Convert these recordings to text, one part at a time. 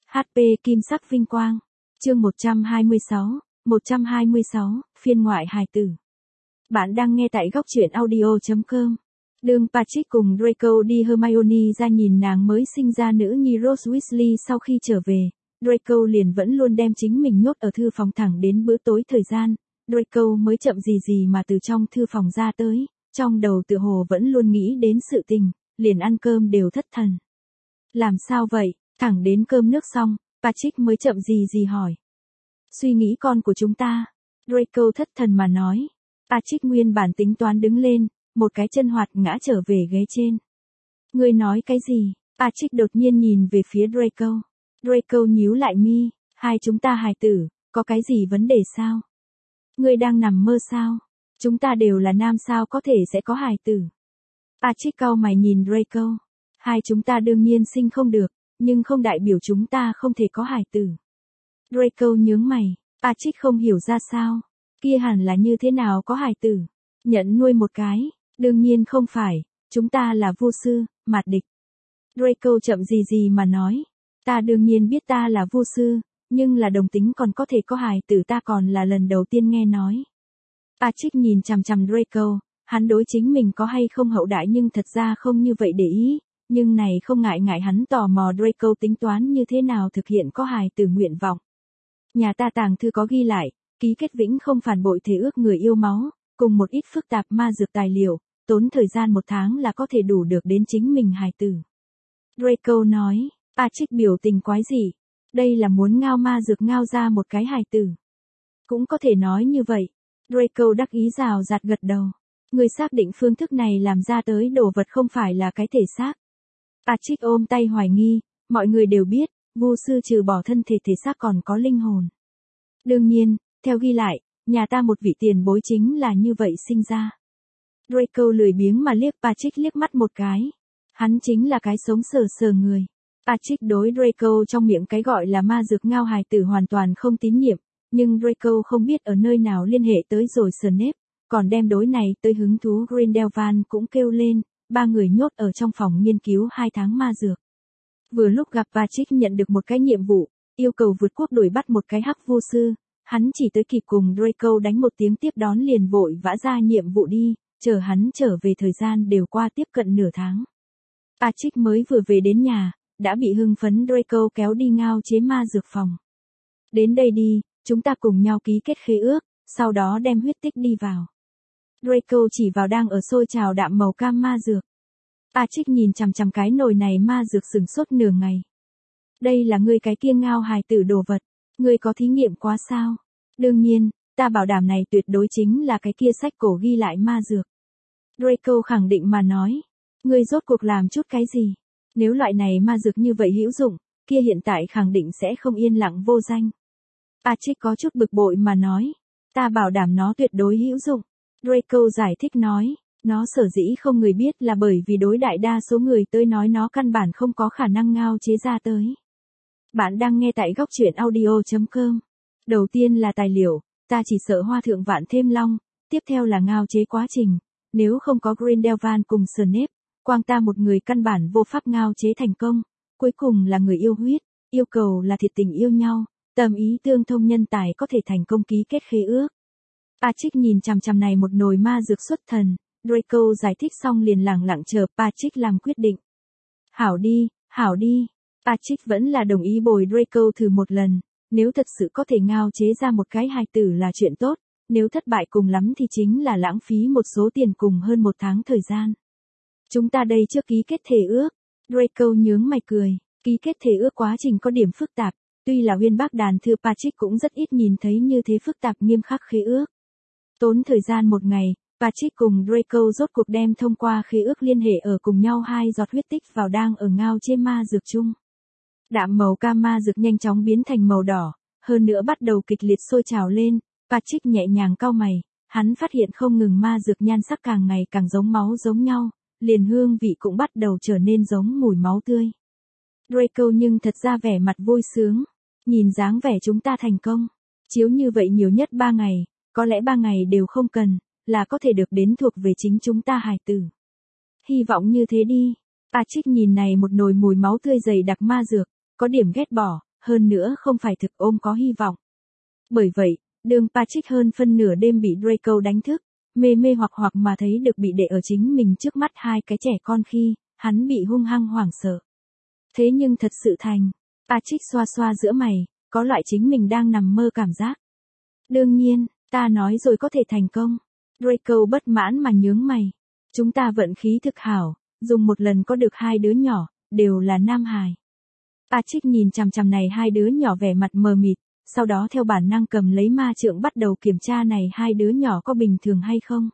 HP Kim sắc vinh quang. Chương 126, phiên ngoại hài tử. Bạn đang nghe tại góc truyện audio.com. Đường Patrick cùng Draco đi Hermione ra nhìn nàng mới sinh ra nữ nhi Rose Weasley sau khi trở về. Draco liền vẫn luôn đem chính mình nhốt ở thư phòng thẳng đến bữa tối thời gian. Draco mới chậm gì mà từ trong thư phòng ra tới, trong đầu tựa hồ vẫn luôn nghĩ đến sự tình, liền ăn cơm đều thất thần. Làm sao vậy? Thẳng đến cơm nước xong, Patrick mới chậm gì hỏi. Suy nghĩ con của chúng ta. Draco thất thần mà nói. Patrick nguyên bản tính toán đứng lên, một cái chân hoạt ngã trở về ghế trên. Ngươi nói cái gì? Patrick đột nhiên nhìn về phía Draco. Draco nhíu lại mi, hai chúng ta hài tử, có cái gì vấn đề sao? Ngươi đang nằm mơ sao? Chúng ta đều là nam sao có thể sẽ có hài tử? Patrick cau mày nhìn Draco. Hai chúng ta đương nhiên sinh không được, nhưng không đại biểu chúng ta không thể có hài tử. Draco nhướng mày, Patrick không hiểu ra sao. Kia hẳn là như thế nào có hài tử? Nhận nuôi một cái, đương nhiên không phải, chúng ta là vô sư, mạt địch. Draco chậm gì mà nói. Ta đương nhiên biết ta là vô sư, nhưng là đồng tính còn có thể có hài tử ta còn là lần đầu tiên nghe nói. Patrick nhìn chằm Draco, hắn đối chính mình có hay không hậu đại nhưng thật ra không như vậy để ý, nhưng này không ngại hắn tò mò Draco tính toán như thế nào thực hiện có hài tử nguyện vọng. Nhà ta tàng thư có ghi lại, ký kết vĩnh không phản bội thể ước người yêu máu, cùng một ít phức tạp ma dược tài liệu, tốn thời gian 1 tháng là có thể đủ được đến chính mình hài tử. Draco nói, Patrick biểu tình quái dị, đây là muốn ngao ma dược ngao ra một cái hài tử. Cũng có thể nói như vậy. Draco đắc ý rào rạt gật đầu. Người xác định phương thức này làm ra tới đồ vật không phải là cái thể xác. Patrick ôm tay hoài nghi, mọi người đều biết, vô sư trừ bỏ thân thể thể xác còn có linh hồn. Đương nhiên, theo ghi lại, nhà ta một vị tiền bối chính là như vậy sinh ra. Draco lười biếng mà liếc Patrick liếc mắt một cái. Hắn chính là cái sống sờ người. Patrick đối Draco trong miệng cái gọi là ma dược ngao hài tử hoàn toàn không tín nhiệm, nhưng Draco không biết ở nơi nào liên hệ tới rồi Snape, còn đem đối này tới hứng thú Grindelwald cũng kêu lên, 3 người nhốt ở trong phòng nghiên cứu 2 tháng ma dược. Vừa lúc gặp Patrick nhận được một cái nhiệm vụ, yêu cầu vượt quốc đuổi bắt một cái hắc vô sư, hắn chỉ tới kịp cùng Draco đánh một tiếng tiếp đón liền vội vã ra nhiệm vụ đi, chờ hắn trở về thời gian đều qua tiếp cận nửa tháng. Patrick mới vừa về đến nhà, đã bị hưng phấn Draco kéo đi ngao chế ma dược phòng. Đến đây đi, chúng ta cùng nhau ký kết khế ước, sau đó đem huyết tích đi vào. Draco chỉ vào đang ở sôi trào đạm màu cam ma dược. Patrick nhìn chằm cái nồi này ma dược sừng sốt nửa ngày. Đây là ngươi cái kia ngao hài tử đồ vật, ngươi có thí nghiệm quá sao? Đương nhiên, ta bảo đảm này tuyệt đối chính là cái kia sách cổ ghi lại ma dược. Draco khẳng định mà nói, ngươi rốt cuộc làm chút cái gì? Nếu loại này ma dược như vậy hữu dụng, kia hiện tại khẳng định sẽ không yên lặng vô danh. Patrick có chút bực bội mà nói, ta bảo đảm nó tuyệt đối hữu dụng. Draco giải thích nói, nó sở dĩ không người biết là bởi vì đối đại đa số người tới nói nó căn bản không có khả năng ngao chế ra tới. Bạn đang nghe tại góc truyện audio.com. Đầu tiên là tài liệu, ta chỉ sợ hoa thượng vạn thêm long, tiếp theo là ngao chế quá trình, nếu không có Grindelwald cùng Snape, quang ta một người căn bản vô pháp ngao chế thành công, cuối cùng là người yêu huyết, yêu cầu là thiệt tình yêu nhau, tâm ý tương thông nhân tài có thể thành công ký kết khế ước. Patrick nhìn chằm này một nồi ma dược xuất thần, Draco giải thích xong liền lẳng lặng chờ Patrick làm quyết định. Hảo đi, Patrick vẫn là đồng ý bồi Draco thử một lần, nếu thật sự có thể ngao chế ra một cái hài tử là chuyện tốt, nếu thất bại cùng lắm thì chính là lãng phí một số tiền cùng hơn 1 tháng thời gian. Chúng ta đây chưa ký kết thể ước. Draco nhướng mày cười, ký kết thể ước quá trình có điểm phức tạp, tuy là Uyên Bác Đàn Thư Patrick cũng rất ít nhìn thấy như thế phức tạp nghiêm khắc khế ước. Tốn thời gian 1 ngày, Patrick cùng Draco rốt cuộc đem thông qua khế ước liên hệ ở cùng nhau 2 giọt huyết tích vào đang ở ngao chế ma dược chung. Đạm màu cam ma dược nhanh chóng biến thành màu đỏ, hơn nữa bắt đầu kịch liệt sôi trào lên, Patrick nhẹ nhàng cau mày, hắn phát hiện không ngừng ma dược nhan sắc càng ngày càng giống máu giống nhau, liền hương vị cũng bắt đầu trở nên giống mùi máu tươi. Draco nhưng thật ra vẻ mặt vui sướng, nhìn dáng vẻ chúng ta thành công, chiếu như vậy nhiều nhất 3 ngày, có lẽ 3 ngày đều không cần, là có thể được đến thuộc về chính chúng ta hài tử. Hy vọng như thế đi. Patrick nhìn này một nồi mùi máu tươi dày đặc ma dược, có điểm ghét bỏ, hơn nữa không phải thực ôm có hy vọng. Bởi vậy, đường Patrick hơn phân nửa đêm bị Draco đánh thức, mê mê hoặc hoặc mà thấy được bị để ở chính mình trước mắt hai cái trẻ con khi, hắn bị hung hăng hoảng sợ. Thế nhưng thật sự thành, Patrick xoa xoa giữa mày, có loại chính mình đang nằm mơ cảm giác. Đương nhiên, ta nói rồi có thể thành công. Draco bất mãn mà nhướng mày. Chúng ta vận khí thực hảo, dùng một lần có được hai đứa nhỏ, đều là nam hài. Patrick nhìn chằm chằm này hai đứa nhỏ vẻ mặt mờ mịt, sau đó theo bản năng cầm lấy ma trượng bắt đầu kiểm tra này hai đứa nhỏ có bình thường hay không.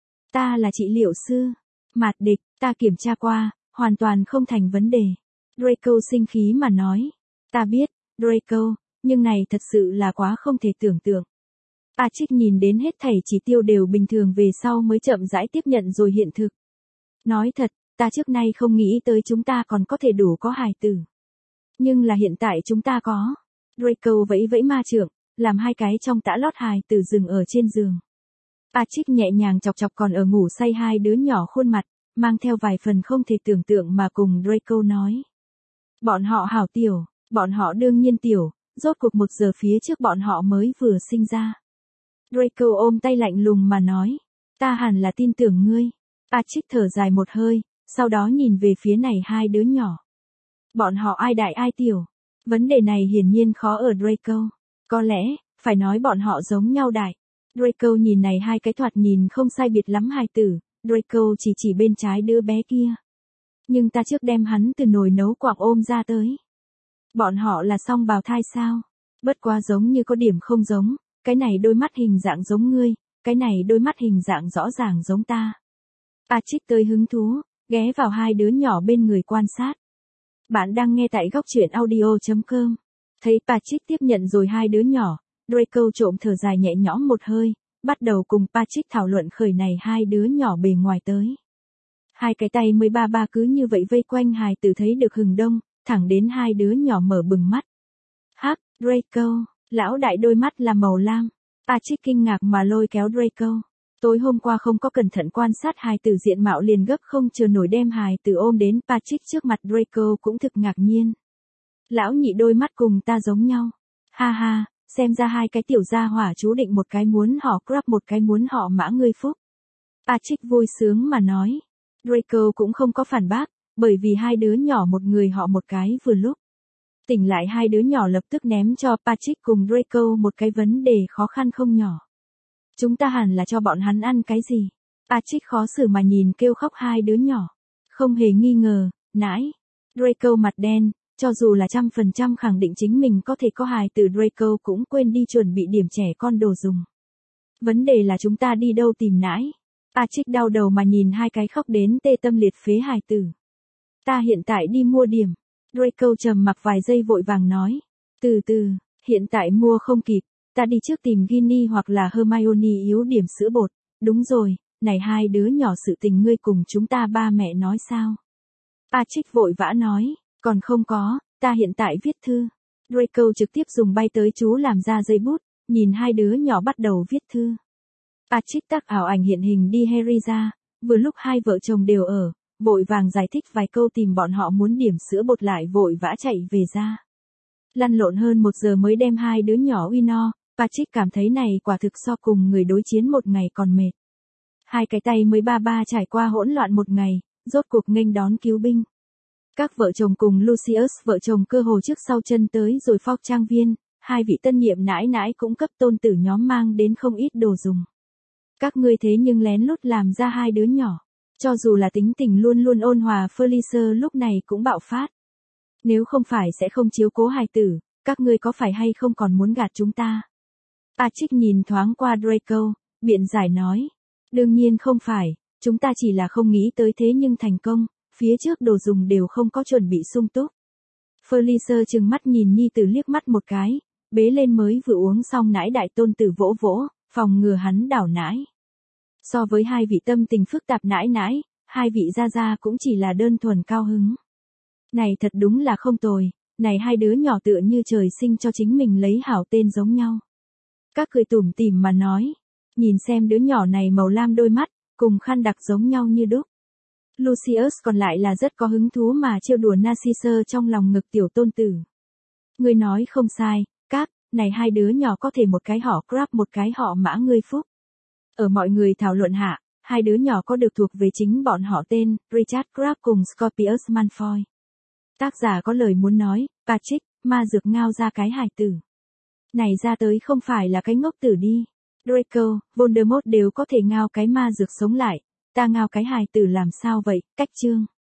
Ta là trị liệu sư. Mạt địch, ta kiểm tra qua, hoàn toàn không thành vấn đề. Draco sinh khí mà nói. Ta biết, Draco, nhưng này thật sự là quá không thể tưởng tượng. Patrick nhìn đến hết thảy chỉ tiêu đều bình thường về sau mới chậm rãi tiếp nhận rồi hiện thực. Nói thật, ta trước nay không nghĩ tới chúng ta còn có thể đủ có hài tử. Nhưng là hiện tại chúng ta có. Draco vẫy vẫy ma trượng, làm hai cái trong tã lót hài tử dừng ở trên giường. Patrick nhẹ nhàng chọc chọc còn ở ngủ say hai đứa nhỏ khuôn mặt, mang theo vài phần không thể tưởng tượng mà cùng Draco nói. Bọn họ hảo tiểu, bọn họ đương nhiên tiểu, rốt cuộc 1 giờ phía trước bọn họ mới vừa sinh ra. Draco ôm tay lạnh lùng mà nói, ta hẳn là tin tưởng ngươi. Patrick thở dài một hơi, sau đó nhìn về phía này hai đứa nhỏ. Bọn họ ai đại ai tiểu? Vấn đề này hiển nhiên khó ở Draco. Có lẽ, phải nói bọn họ giống nhau đại. Draco nhìn này hai cái thoạt nhìn không sai biệt lắm hài tử, Draco chỉ bên trái đứa bé kia. Nhưng ta trước đem hắn từ nồi nấu quặng ôm ra tới. Bọn họ là song bào thai sao? Bất quá giống như có điểm không giống, cái này đôi mắt hình dạng giống ngươi, cái này đôi mắt hình dạng rõ ràng giống ta. Patrick tới hứng thú, ghé vào hai đứa nhỏ bên người quan sát. Bạn đang nghe tại góc truyện audio.com. Thấy Patrick tiếp nhận rồi hai đứa nhỏ, Draco trộm thở dài nhẹ nhõm một hơi, bắt đầu cùng Patrick thảo luận khởi này hai đứa nhỏ bề ngoài tới. Hai cái tay mới ba cứ như vậy vây quanh hài tử thấy được hừng đông, thẳng đến hai đứa nhỏ mở bừng mắt. Hắc, Draco, lão đại đôi mắt là màu lam. Patrick kinh ngạc mà lôi kéo Draco. Tối hôm qua không có cẩn thận quan sát hài tử diện mạo liền gấp không chờ nổi đem hài tử ôm đến Patrick trước mặt Draco cũng thực ngạc nhiên. Lão nhị đôi mắt cùng ta giống nhau. Ha ha, xem ra hai cái tiểu gia hỏa chú định một cái muốn họ Crab một cái muốn họ Mã ngươi phúc. Patrick vui sướng mà nói. Draco cũng không có phản bác, bởi vì hai đứa nhỏ một người họ một cái vừa lúc. Tỉnh lại hai đứa nhỏ lập tức ném cho Patrick cùng Draco một cái vấn đề khó khăn không nhỏ. Chúng ta hẳn là cho bọn hắn ăn cái gì? Patrick khó xử mà nhìn kêu khóc hai đứa nhỏ. Không hề nghi ngờ, nãi. Draco mặt đen, cho dù là 100% khẳng định chính mình có thể có hài từ Draco cũng quên đi chuẩn bị điểm trẻ con đồ dùng. Vấn đề là chúng ta đi đâu tìm nãi? Patrick đau đầu mà nhìn hai cái khóc đến tê tâm liệt phế hài tử. Ta hiện tại đi mua điểm. Draco trầm mặc vài giây vội vàng nói. Từ từ, hiện tại mua không kịp, ta đi trước tìm Ginny hoặc là Hermione yếu điểm sữa bột. Đúng rồi, này hai đứa nhỏ sự tình ngươi cùng chúng ta ba mẹ nói sao? Patrick vội vã nói, còn không có, ta hiện tại viết thư. Draco trực tiếp dùng bay tới chú làm ra giấy bút, nhìn hai đứa nhỏ bắt đầu viết thư. Patrick tác ảo ảnh hiện hình đi Harry ra, vừa lúc hai vợ chồng đều ở, vội vàng giải thích vài câu tìm bọn họ muốn điểm sữa bột lại vội vã chạy về ra. Lăn lộn hơn 1 giờ mới đem hai đứa nhỏ uy no, Patrick cảm thấy này quả thực so cùng người đối chiến một ngày còn mệt. Hai cái tay mới ba trải qua hỗn loạn một ngày, rốt cuộc nghênh đón cứu binh. Các vợ chồng cùng Lucius vợ chồng cơ hồ trước sau chân tới rồi Fogg trang viên, hai vị tân nhiệm nãi nãi cũng cấp tôn tử nhóm mang đến không ít đồ dùng. Các ngươi thế nhưng lén lút làm ra hai đứa nhỏ. Cho dù là tính tình luôn luôn ôn hòa Felicia lúc này cũng bạo phát. Nếu không phải sẽ không chiếu cố hài tử, các ngươi có phải hay không còn muốn gạt chúng ta? Patrick nhìn thoáng qua Draco, biện giải nói. Đương nhiên không phải, chúng ta chỉ là không nghĩ tới thế nhưng thành công, phía trước đồ dùng đều không có chuẩn bị sung túc. Felicia trừng mắt nhìn nhi tử liếc mắt một cái, bế lên mới vừa uống xong nãi đại tôn tử vỗ vỗ, phòng ngừa hắn đảo nãi. So với hai vị tâm tình phức tạp nãi nãi, hai vị gia gia cũng chỉ là đơn thuần cao hứng. Này thật đúng là không tồi, này hai đứa nhỏ tựa như trời sinh cho chính mình lấy hảo tên giống nhau. Các cười tủm tỉm mà nói, nhìn xem đứa nhỏ này màu lam đôi mắt, cùng khăn đặc giống nhau như đúc. Lucius còn lại là rất có hứng thú mà trêu đùa Narcissus trong lòng ngực tiểu tôn tử. Ngươi nói không sai, các, này hai đứa nhỏ có thể một cái họ Crabbe một cái họ Mã ngươi phúc. Ở mọi người thảo luận hạ, hai đứa nhỏ có được thuộc về chính bọn họ tên, Richard Crabbe cùng Scorpius Malfoy. Tác giả có lời muốn nói, Patrick, ma dược ngao ra cái hài tử. Này ra tới không phải là cái ngốc tử đi. Draco, Voldemort đều có thể ngao cái ma dược sống lại, ta ngao cái hài tử làm sao vậy, cách chương.